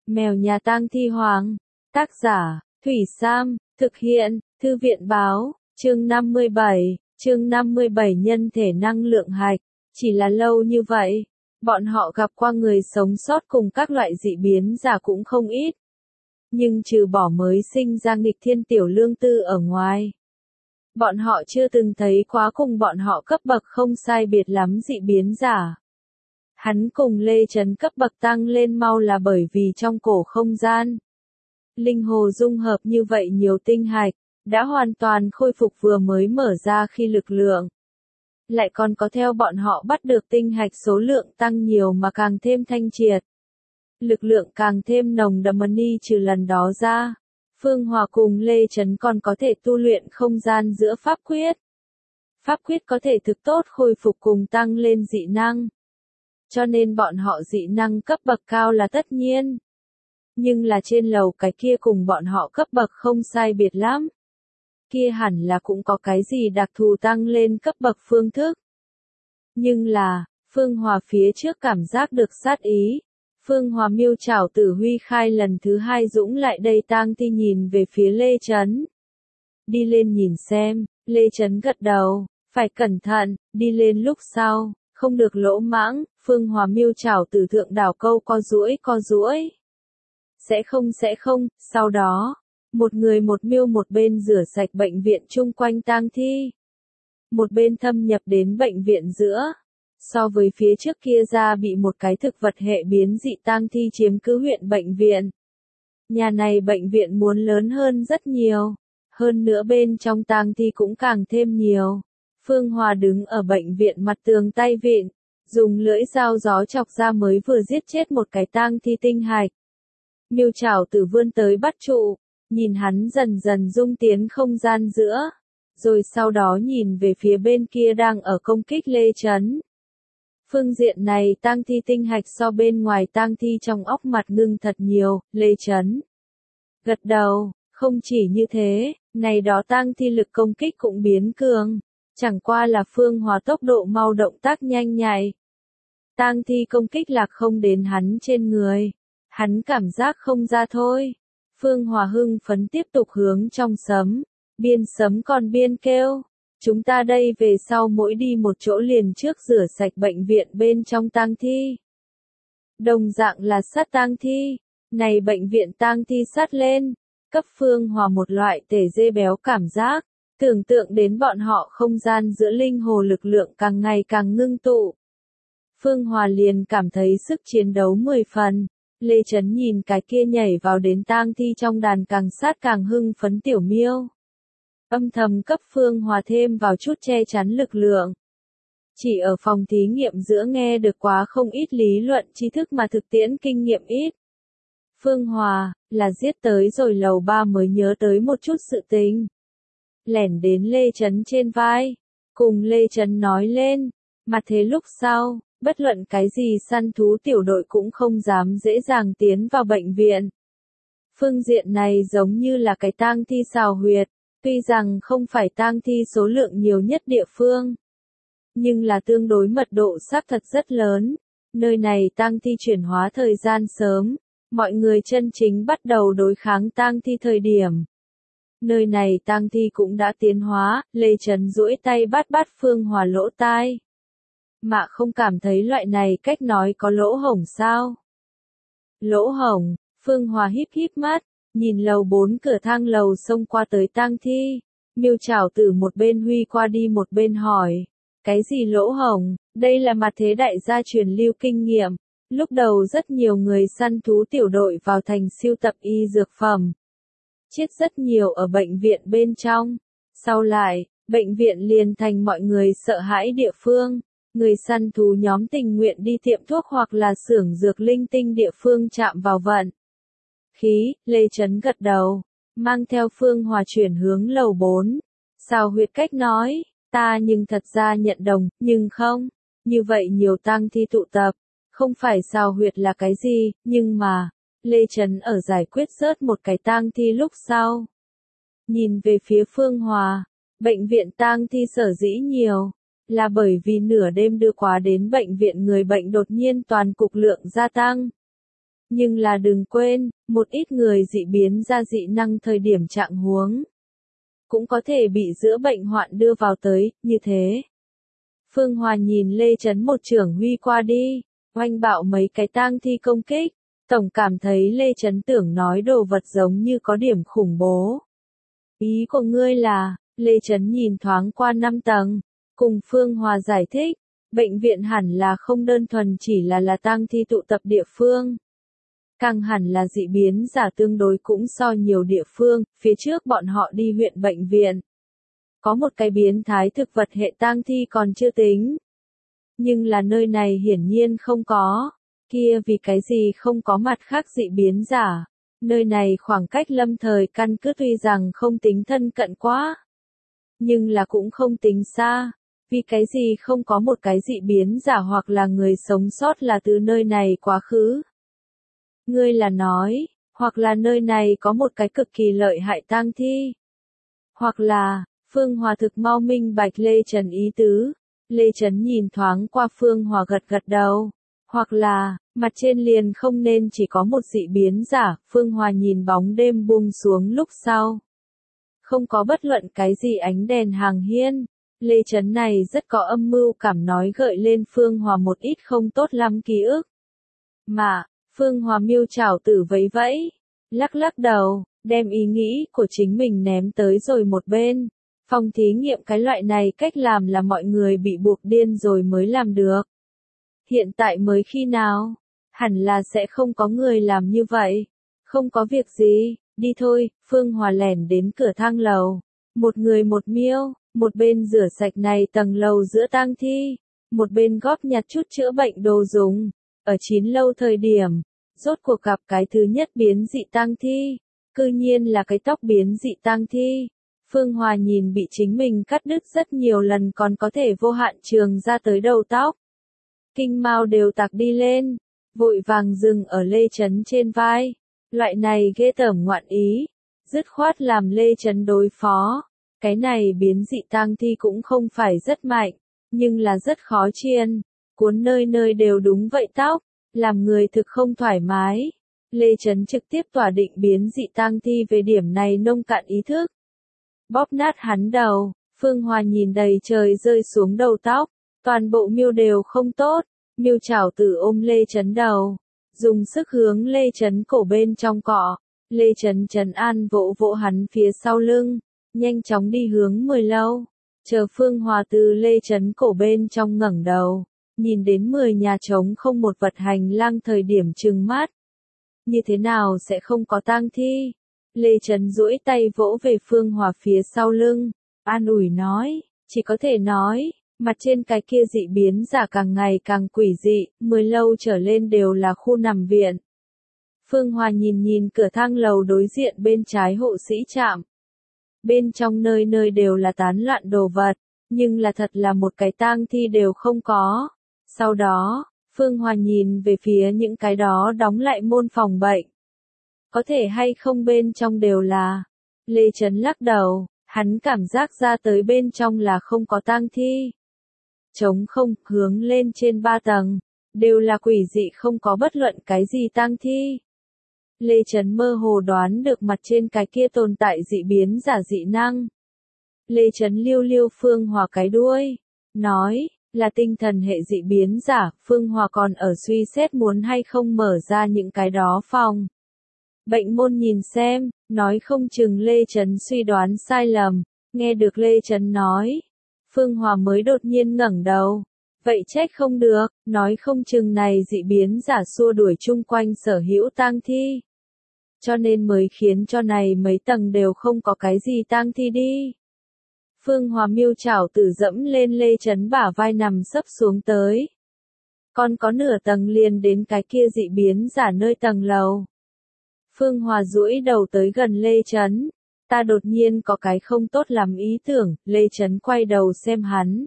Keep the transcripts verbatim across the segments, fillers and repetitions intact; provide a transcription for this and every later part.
Mèo nhà tang thi hoàng. Tác giả, Thủy Sam, thực hiện, Thư viện báo, chương năm mươi bảy, chương năm mươi bảy nhân thể năng lượng hạch. Chỉ là lâu như vậy, bọn họ gặp qua người sống sót cùng các loại dị biến giả cũng không ít. Nhưng trừ bỏ mới sinh ra nghịch thiên tiểu lương tư ở ngoài, bọn họ chưa từng thấy quá cùng bọn họ cấp bậc không sai biệt lắm dị biến giả. Hắn cùng Lê Trấn cấp bậc tăng lên mau là bởi vì trong cổ không gian linh hồ dung hợp như vậy nhiều tinh hạch, đã hoàn toàn khôi phục vừa mới mở ra khi lực lượng. Lại còn có theo bọn họ bắt được tinh hạch số lượng tăng nhiều mà càng thêm thanh triệt. Lực lượng càng thêm nồng đậm ni trừ lần đó ra. Phương Hòa cùng Lê Trấn còn có thể tu luyện không gian giữa pháp quyết. Pháp quyết có thể thực tốt khôi phục cùng tăng lên dị năng. Cho nên bọn họ dị năng cấp bậc cao là tất nhiên. Nhưng là trên lầu cái kia cùng bọn họ cấp bậc không sai biệt lắm. Kia hẳn là cũng có cái gì đặc thù tăng lên cấp bậc phương thức. Nhưng là, Phương Hòa phía trước cảm giác được sát ý. Phương Hòa miêu chảo tử huy khai lần thứ hai dũng lại đây tang thi nhìn về phía Lê Trấn. Đi lên nhìn xem, Lê Trấn gật đầu, phải cẩn thận, đi lên lúc sau, không được lỗ mãng, Phương Hòa miêu chảo tử thượng đảo câu co duỗi co duỗi. Sẽ không sẽ không, sau đó, một người một miêu một bên rửa sạch bệnh viện chung quanh tang thi. Một bên thâm nhập đến bệnh viện giữa. So với phía trước kia ra bị một cái thực vật hệ biến dị tang thi chiếm cứ huyện bệnh viện. Nhà này bệnh viện muốn lớn hơn rất nhiều. Hơn nữa bên trong tang thi cũng càng thêm nhiều. Phương Hòa đứng ở bệnh viện mặt tường tay vịn, dùng lưỡi dao gió chọc ra mới vừa giết chết một cái tang thi tinh hạch. Miêu chảo tử vươn tới bắt trụ, nhìn hắn dần dần dung tiến không gian giữa. Rồi sau đó nhìn về phía bên kia đang ở công kích Lê Trấn. Phương diện này tang thi tinh hạch so bên ngoài tang thi trong óc mặt ngưng thật nhiều, Lê Trấn gật đầu, không chỉ như thế, này đó tang thi lực công kích cũng biến cường, chẳng qua là Phương Hòa tốc độ mau động tác nhanh nhạy. Tang thi công kích lạc không đến hắn trên người, hắn cảm giác không ra thôi. Phương Hòa hưng phấn tiếp tục hướng trong sấm, biên sấm còn biên kêu. Chúng ta đây về sau mỗi đi một chỗ liền trước rửa sạch bệnh viện bên trong tang thi. Đồng dạng là sát tang thi, này bệnh viện tang thi sát lên, cấp Phương Hòa một loại tể dê béo cảm giác, tưởng tượng đến bọn họ không gian giữa linh hồ lực lượng càng ngày càng ngưng tụ. Phương Hòa liền cảm thấy sức chiến đấu mười phần, Lê Trấn nhìn cái kia nhảy vào đến tang thi trong đàn càng sát càng hưng phấn tiểu miêu. Âm thầm cấp Phương Hòa thêm vào chút che chắn lực lượng. Chỉ ở phòng thí nghiệm giữa nghe được quá không ít lý luận tri thức mà thực tiễn kinh nghiệm ít. Phương Hòa, là giết tới rồi lầu ba mới nhớ tới một chút sự tình. Lẻn đến Lê Trấn trên vai, cùng Lê Trấn nói lên, mà thế lúc sau, bất luận cái gì săn thú tiểu đội cũng không dám dễ dàng tiến vào bệnh viện. Phương diện này giống như là cái tang thi xào huyệt. Tuy rằng không phải tang thi số lượng nhiều nhất địa phương, nhưng là tương đối mật độ xác thật rất lớn. Nơi này tang thi chuyển hóa thời gian sớm, mọi người chân chính bắt đầu đối kháng tang thi thời điểm. Nơi này tang thi cũng đã tiến hóa, Lê Trấn duỗi tay bắt bắt Phương Hòa lỗ tai. Mà không cảm thấy loại này cách nói có lỗ hổng sao? Lỗ hổng, Phương Hòa híp híp mắt. Nhìn lầu bốn cửa thang lầu xông qua tới tang thi, miêu chảo tử một bên huy qua đi một bên hỏi, cái gì lỗ hổng, đây là mặt thế đại gia truyền lưu kinh nghiệm, lúc đầu rất nhiều người săn thú tiểu đội vào thành siêu tập y dược phẩm, chết rất nhiều ở bệnh viện bên trong, sau lại, bệnh viện liền thành mọi người sợ hãi địa phương, người săn thú nhóm tình nguyện đi tiệm thuốc hoặc là xưởng dược linh tinh địa phương chạm vào vận. Khí, Lê Trấn gật đầu, mang theo Phương Hòa chuyển hướng lầu bốn. Sao huyệt cách nói, ta nhưng thật ra nhận đồng, nhưng không, như vậy nhiều tang thi tụ tập, không phải sao huyệt là cái gì, nhưng mà, Lê Trấn ở giải quyết rớt một cái tang thi lúc sau. Nhìn về phía Phương Hòa, bệnh viện tang thi sở dĩ nhiều, là bởi vì nửa đêm đưa quá đến bệnh viện người bệnh đột nhiên toàn cục lượng gia tăng. Nhưng là đừng quên, một ít người dị biến ra dị năng thời điểm trạng huống. Cũng có thể bị giữa bệnh hoạn đưa vào tới, như thế. Phương Hòa nhìn Lê Chấn một trưởng huy qua đi, oanh bạo mấy cái tang thi công kích. Tổng cảm thấy Lê Chấn tưởng nói đồ vật giống như có điểm khủng bố. Ý của ngươi là, Lê Chấn nhìn thoáng qua năm tầng, cùng Phương Hòa giải thích, bệnh viện hẳn là không đơn thuần chỉ là là tang thi tụ tập địa phương. Càng hẳn là dị biến giả tương đối cũng so nhiều địa phương, phía trước bọn họ đi huyện bệnh viện. Có một cái biến thái thực vật hệ tang thi còn chưa tính. Nhưng là nơi này hiển nhiên không có. Kia vì cái gì không có mặt khác dị biến giả. Nơi này khoảng cách lâm thời căn cứ tuy rằng không tính thân cận quá. Nhưng là cũng không tính xa. Vì cái gì không có một cái dị biến giả hoặc là người sống sót là từ nơi này quá khứ. Ngươi là nói, hoặc là nơi này có một cái cực kỳ lợi hại tang thi. Hoặc là, Phương Hòa thực mau minh bạch Lê Trần ý tứ. Lê Trần nhìn thoáng qua Phương Hòa gật gật đầu. Hoặc là, mặt trên liền không nên chỉ có một dị biến giả, Phương Hòa nhìn bóng đêm buông xuống lúc sau. Không có bất luận cái gì ánh đèn hàng hiên. Lê Trấn này rất có âm mưu cảm nói gợi lên Phương Hòa một ít không tốt lắm ký ức. Mà, Phương Hòa miêu chảo tử vẫy vẫy, lắc lắc đầu, đem ý nghĩ của chính mình ném tới rồi một bên. Phòng thí nghiệm cái loại này cách làm là mọi người bị buộc điên rồi mới làm được. Hiện tại mới khi nào? Hẳn là sẽ không có người làm như vậy. Không có việc gì, đi thôi, Phương Hòa lẻn đến cửa thang lầu. Một người một miêu, một bên rửa sạch này tầng lầu giữa tang thi, một bên góp nhặt chút chữa bệnh đồ dùng. Ở chín lâu thời điểm, rốt cuộc gặp cái thứ nhất biến dị tang thi, cư nhiên là cái tóc biến dị tang thi. Phương Hòa nhìn bị chính mình cắt đứt rất nhiều lần còn có thể vô hạn trường ra tới đầu tóc. Kinh mao đều tạc đi lên, vội vàng dừng ở Lê Trấn trên vai. Loại này ghê tởm ngoạn ý, dứt khoát làm Lê Trấn đối phó. Cái này biến dị tang thi cũng không phải rất mạnh, nhưng là rất khó chiên, cuốn nơi nơi đều đúng vậy tóc, làm người thực không thoải mái. Lê Trấn trực tiếp tỏa định biến dị tang thi về điểm này nông cạn ý thức. Bóp nát hắn đầu, Phương Hòa nhìn đầy trời rơi xuống đầu tóc, toàn bộ miêu đều không tốt, miêu chảo tử ôm Lê Trấn đầu, dùng sức hướng Lê Trấn cổ bên trong cọ, Lê Trấn trấn an vỗ vỗ hắn phía sau lưng, nhanh chóng đi hướng mười lâu, chờ Phương Hòa từ Lê Trấn cổ bên trong ngẩng đầu, nhìn đến mười nhà trống không một vật hành lang thời điểm trừng mắt. Như thế nào sẽ không có tang thi? Lê Trấn duỗi tay vỗ về Phương Hòa phía sau lưng, an ủi nói, chỉ có thể nói, mặt trên cái kia dị biến giả càng ngày càng quỷ dị, mười lâu trở lên đều là khu nằm viện. Phương Hòa nhìn nhìn cửa thang lầu đối diện bên trái hộ sĩ trạm. Bên trong nơi nơi đều là tán loạn đồ vật, nhưng là thật là một cái tang thi đều không có. Sau đó, Phương Hòa nhìn về phía những cái đó đóng lại môn phòng bệnh. Có thể hay không bên trong đều là. Lê Trấn lắc đầu, hắn cảm giác ra tới bên trong là không có tang thi. Trống không, hướng lên trên ba tầng, đều là quỷ dị không có bất luận cái gì tang thi. Lê Trấn mơ hồ đoán được mặt trên cái kia tồn tại dị biến giả dị năng. Lê Trấn liêu liêu Phương Hòa cái đuôi, nói, là tinh thần hệ dị biến giả, Phương Hòa còn ở suy xét muốn hay không mở ra những cái đó phòng. Bệnh môn nhìn xem, nói không chừng Lê Trấn suy đoán sai lầm, nghe được Lê Trấn nói. Phương Hòa mới đột nhiên ngẩng đầu. Vậy trách không được, nói không chừng này dị biến giả xua đuổi chung quanh sở hữu tang thi. Cho nên mới khiến cho này mấy tầng đều không có cái gì tang thi đi. Phương Hòa miêu chảo tử dẫm lên Lê Trấn bả vai nằm sấp xuống tới. Còn có nửa tầng liền đến cái kia dị biến giả nơi tầng lầu. Phương Hòa duỗi đầu tới gần Lê Trấn. Ta đột nhiên có cái không tốt lắm ý tưởng, Lê Trấn quay đầu xem hắn.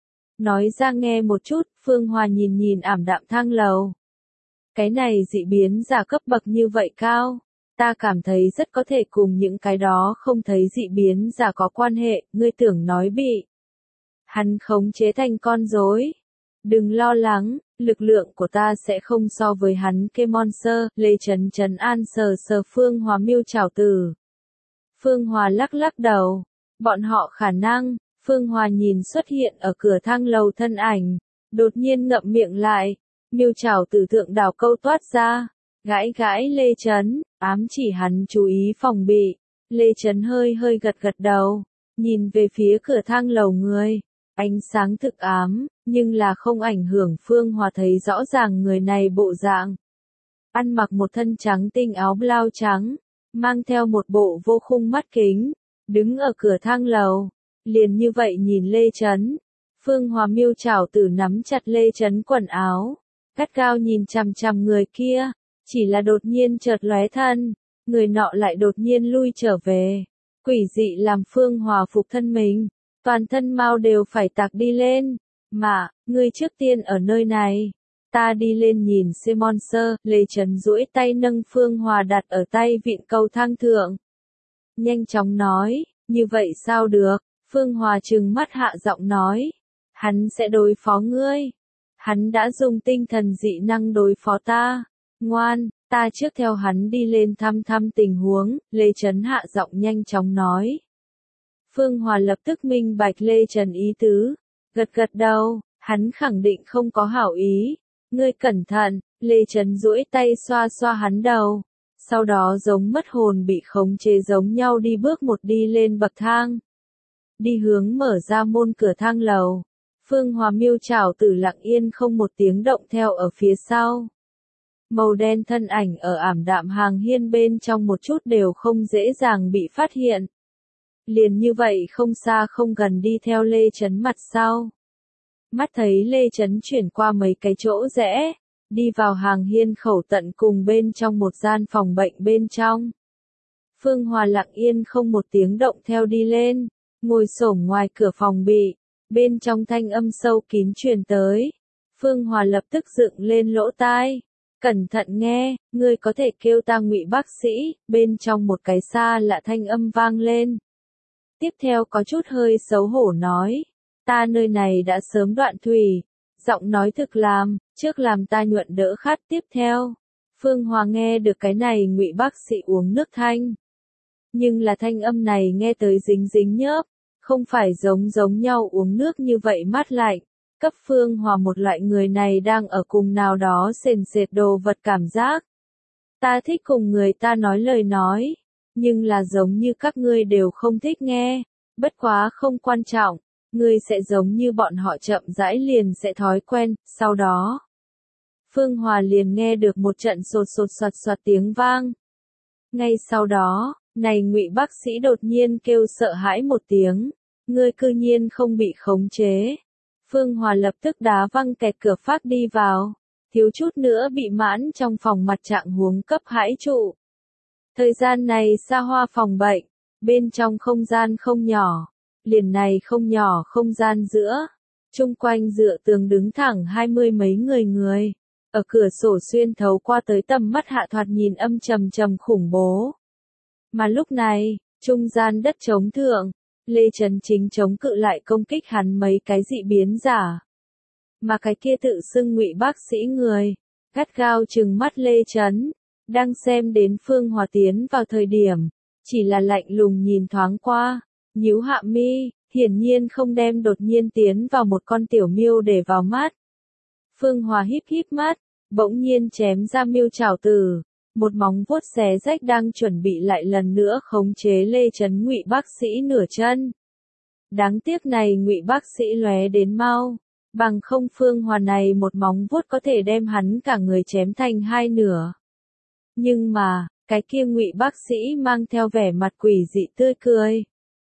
Nói ra nghe một chút, Phương Hòa nhìn nhìn ảm đạm thang lầu. Cái này dị biến giả cấp bậc như vậy cao, ta cảm thấy rất có thể cùng những cái đó không thấy dị biến giả có quan hệ, ngươi tưởng nói bị. Hắn khống chế thành con rối. Đừng lo lắng, lực lượng của ta sẽ không so với hắn kê monster, Lê Trấn trấn an sờ sờ Phương Hòa Miêu Trảo Tử. Phương Hòa lắc lắc đầu, bọn họ khả năng, Phương Hòa nhìn xuất hiện ở cửa thang lầu thân ảnh, đột nhiên ngậm miệng lại, Miêu Trảo Tử thượng đảo câu toát ra, gãi gãi Lê Trấn, ám chỉ hắn chú ý phòng bị. Lê Trấn hơi hơi gật gật đầu, nhìn về phía cửa thang lầu người, ánh sáng thực ám, nhưng là không ảnh hưởng Phương Hòa thấy rõ ràng người này bộ dạng. Ăn mặc một thân trắng tinh áo blau trắng, mang theo một bộ vô khung mắt kính, đứng ở cửa thang lầu, liền như vậy nhìn Lê Trấn. Phương Hòa Miêu Trảo Tử nắm chặt Lê Trấn quần áo, gắt gao nhìn chằm chằm người kia, chỉ là đột nhiên chợt lóe thân, người nọ lại đột nhiên lui trở về. Quỷ dị làm Phương Hòa phục thân mình, toàn thân mau đều phải tạc đi lên. Mà, ngươi trước tiên ở nơi này, ta đi lên nhìn xem monster. Lê Trấn duỗi tay nâng Phương Hòa đặt ở tay vịn cầu thang thượng. Nhanh chóng nói, như vậy sao được? Phương Hòa trừng mắt hạ giọng nói, hắn sẽ đối phó ngươi. Hắn đã dùng tinh thần dị năng đối phó ta. Ngoan, ta trước theo hắn đi lên thăm thăm tình huống. Lê Trấn hạ giọng nhanh chóng nói. Phương Hòa lập tức minh bạch Lê Trấn ý tứ, gật gật đầu, hắn khẳng định không có hảo ý. Ngươi cẩn thận. Lê Trấn duỗi tay xoa xoa hắn đầu, sau đó giống mất hồn bị khống chế giống nhau đi bước một đi lên bậc thang. Đi hướng mở ra môn cửa thang lầu. Phương Hòa Miêu Trảo Tử lặng yên không một tiếng động theo ở phía sau. Màu đen thân ảnh ở ảm đạm hàng hiên bên trong một chút đều không dễ dàng bị phát hiện. Liền như vậy không xa không gần đi theo Lê Trấn mặt sau. Mắt thấy Lê Trấn chuyển qua mấy cái chỗ rẽ, đi vào hàng hiên khẩu tận cùng bên trong một gian phòng bệnh bên trong. Phương Hòa lặng yên không một tiếng động theo đi lên, ngồi xổm ngoài cửa phòng bị, bên trong thanh âm sâu kín truyền tới. Phương Hòa lập tức dựng lên lỗ tai, cẩn thận nghe, ngươi có thể kêu ta Ngụy bác sĩ. Bên trong một cái xa lạ thanh âm vang lên. Tiếp theo có chút hơi xấu hổ nói, ta nơi này đã sớm đoạn thủy. Giọng nói thực làm, trước làm ta nhuận đỡ khát. Tiếp theo, Phương Hòa nghe được cái này Ngụy bác sĩ uống nước thanh. Nhưng là thanh âm này nghe tới dính dính nhớp, không phải giống giống nhau uống nước như vậy mát lạnh, cấp Phương Hòa một loại người này đang ở cùng nào đó sền sệt đồ vật cảm giác. Ta thích cùng người ta nói lời nói, nhưng là giống như các ngươi đều không thích nghe, bất quá không quan trọng, ngươi sẽ giống như bọn họ chậm rãi liền sẽ thói quen. Sau đó, Phương Hòa liền nghe được một trận sột sột soạt soạt tiếng vang. Ngay sau đó, này Ngụy bác sĩ đột nhiên kêu sợ hãi một tiếng, ngươi cư nhiên không bị khống chế. Phương Hòa lập tức đá văng kẹt cửa phát đi vào, thiếu chút nữa bị mãn trong phòng mặt trạng huống cấp hãi trụ. Thời gian này xa hoa phòng bệnh, bên trong không gian không nhỏ, liền này không nhỏ không gian giữa, chung quanh dựa tường đứng thẳng hai mươi mấy người người, ở cửa sổ xuyên thấu qua tới tầm mắt hạ thoạt nhìn âm trầm trầm khủng bố. Mà lúc này, trung gian đất trống thượng, Lê Trấn chính chống cự lại công kích hắn mấy cái dị biến giả. Mà cái kia tự xưng Ngụy bác sĩ người, gắt gao trừng mắt Lê Trấn, đang xem đến Phương Hòa tiến vào thời điểm, chỉ là lạnh lùng nhìn thoáng qua, nhíu hạ mi, hiển nhiên không đem đột nhiên tiến vào một con tiểu miêu để vào mắt. Phương Hòa híp híp mắt, bỗng nhiên chém ra Miêu Trảo Tử, một móng vuốt xé rách đang chuẩn bị lại lần nữa khống chế Lê Trấn Ngụy bác sĩ nửa chân. Đáng tiếc này Ngụy bác sĩ lóe đến mau, bằng không Phương Hòa này một móng vuốt có thể đem hắn cả người chém thành hai nửa. Nhưng mà, cái kia Ngụy bác sĩ mang theo vẻ mặt quỷ dị tươi cười.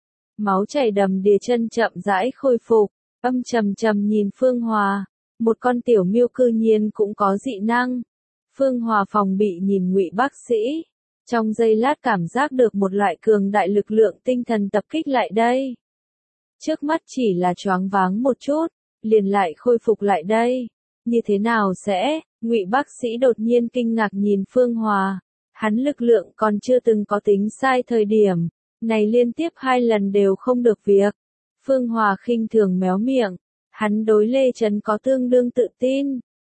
Máu chảy đầm đìa, chân chậm rãi khôi phục, âm trầm trầm nhìn Phương Hòa, một con tiểu miêu cư nhiên cũng có dị năng. Phương Hòa phòng bị nhìn Ngụy bác sĩ, trong giây lát cảm giác được một loại cường đại lực lượng tinh thần tập kích lại đây. Trước mắt chỉ là choáng váng một chút, liền lại khôi phục lại đây. Như thế nào sẽ? Ngụy bác sĩ đột nhiên kinh ngạc nhìn Phương Hòa, hắn lực lượng còn chưa từng có tính sai thời điểm, này liên tiếp hai lần đều không được việc. Phương Hòa khinh thường méo miệng, hắn đối Lê Trấn có tương đương tự tin,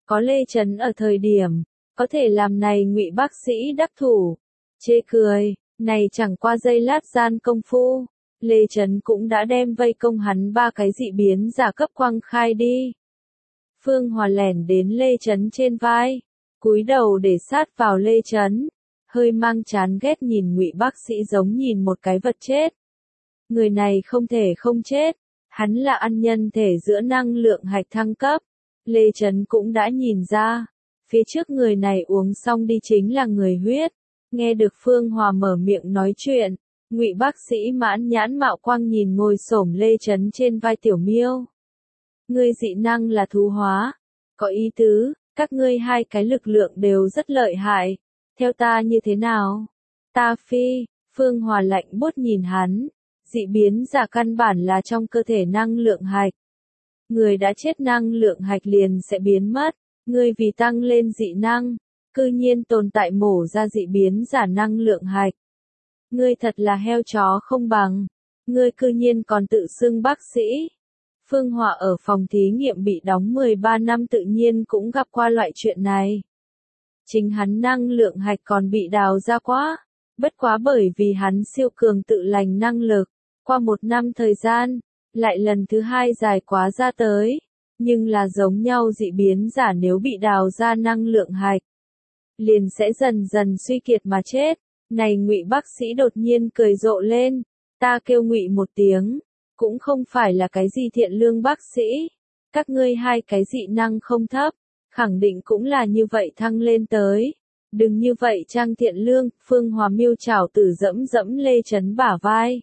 Có Lê Chấn ở thời điểm, có thể làm này Ngụy bác sĩ đắc thủ. Chê cười, này chẳng qua giây lát gian công phu, Lê Chấn cũng đã đem vây công hắn ba cái dị biến giả cấp quăng khai đi. Phương Hòa lẻn đến Lê Chấn trên vai, cúi đầu để sát vào Lê Chấn, hơi mang chán ghét nhìn Ngụy bác sĩ giống nhìn một cái vật chết. Người này không thể không chết, hắn là ăn nhân thể giữa năng lượng hạch thăng cấp. Lê Chấn cũng đã nhìn ra, phía trước người này uống xong đi chính là người huyết. Nghe được Phương Hòa mở miệng nói chuyện, Ngụy bác sĩ mãn nhãn mạo quang nhìn ngồi xổm Lê Chấn trên vai Tiểu Miêu. Ngươi dị năng là thú hóa, có ý tứ, các ngươi hai cái lực lượng đều rất lợi hại, theo ta như thế nào? Ta phi, Phương Hòa lạnh buốt nhìn hắn, dị biến giả căn bản là trong cơ thể năng lượng hạch. Người đã chết năng lượng hạch liền sẽ biến mất, ngươi vì tăng lên dị năng, cư nhiên tồn tại mổ ra dị biến giả năng lượng hạch. Ngươi thật là heo chó không bằng, ngươi cư nhiên còn tự xưng bác sĩ. Phương Hòa ở phòng thí nghiệm bị đóng mười ba năm tự nhiên cũng gặp qua loại chuyện này. Chính hắn năng lượng hạch còn bị đào ra quá, bất quá bởi vì hắn siêu cường tự lành năng lực, qua một năm thời gian, lại lần thứ hai dài quá ra tới, nhưng là giống nhau dị biến giả nếu bị đào ra năng lượng hạch, liền sẽ dần dần suy kiệt mà chết. Này Ngụy bác sĩ đột nhiên cười rộ lên, ta kêu Ngụy một tiếng, cũng không phải là cái gì thiện lương bác sĩ, các ngươi hai cái dị năng không thấp, khẳng định cũng là như vậy thăng lên tới. Đừng như vậy trang thiện lương, Phương Hòa miêu chảo tử dẫm dẫm Lê Chấn bả vai.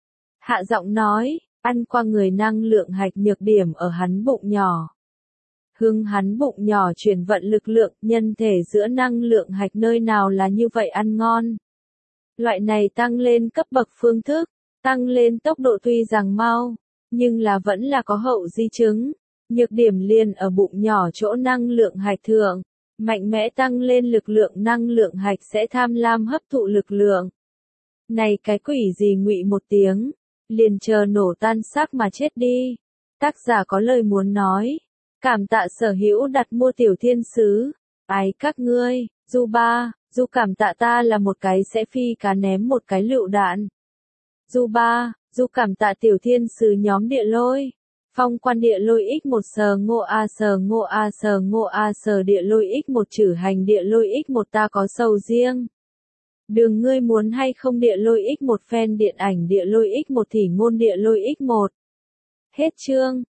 Hạ giọng nói, ăn qua người năng lượng hạch nhược điểm ở hắn bụng nhỏ. Hướng hắn bụng nhỏ chuyển vận lực lượng, nhân thể giữa năng lượng hạch nơi nào là như vậy ăn ngon. Loại này tăng lên cấp bậc phương thức, tăng lên tốc độ tuy rằng mau, nhưng là vẫn là có hậu di chứng. Nhược điểm liền ở bụng nhỏ chỗ năng lượng hạch thượng, mạnh mẽ tăng lên lực lượng năng lượng hạch sẽ tham lam hấp thụ lực lượng. Này cái quỷ gì Ngụy một tiếng, liền chờ nổ tan xác mà chết đi. Tác giả có lời muốn nói, cảm tạ sở hữu đặt mua tiểu thiên sứ, ái các ngươi, Du Ba, Du cảm tạ ta là một cái sẽ phi cá ném một cái lựu đạn. Du Ba, Du cảm tạ tiểu thiên sứ nhóm địa lôi. Phong quan địa lôi x một sờ ngô a sờ ngô a sờ ngô a sờ địa lôi x một trừ hành địa lôi x một ta có sầu riêng. Đường ngươi muốn hay không địa lôi x một fan điện ảnh địa lôi x một thì ngôn địa lôi x một. Hết chương.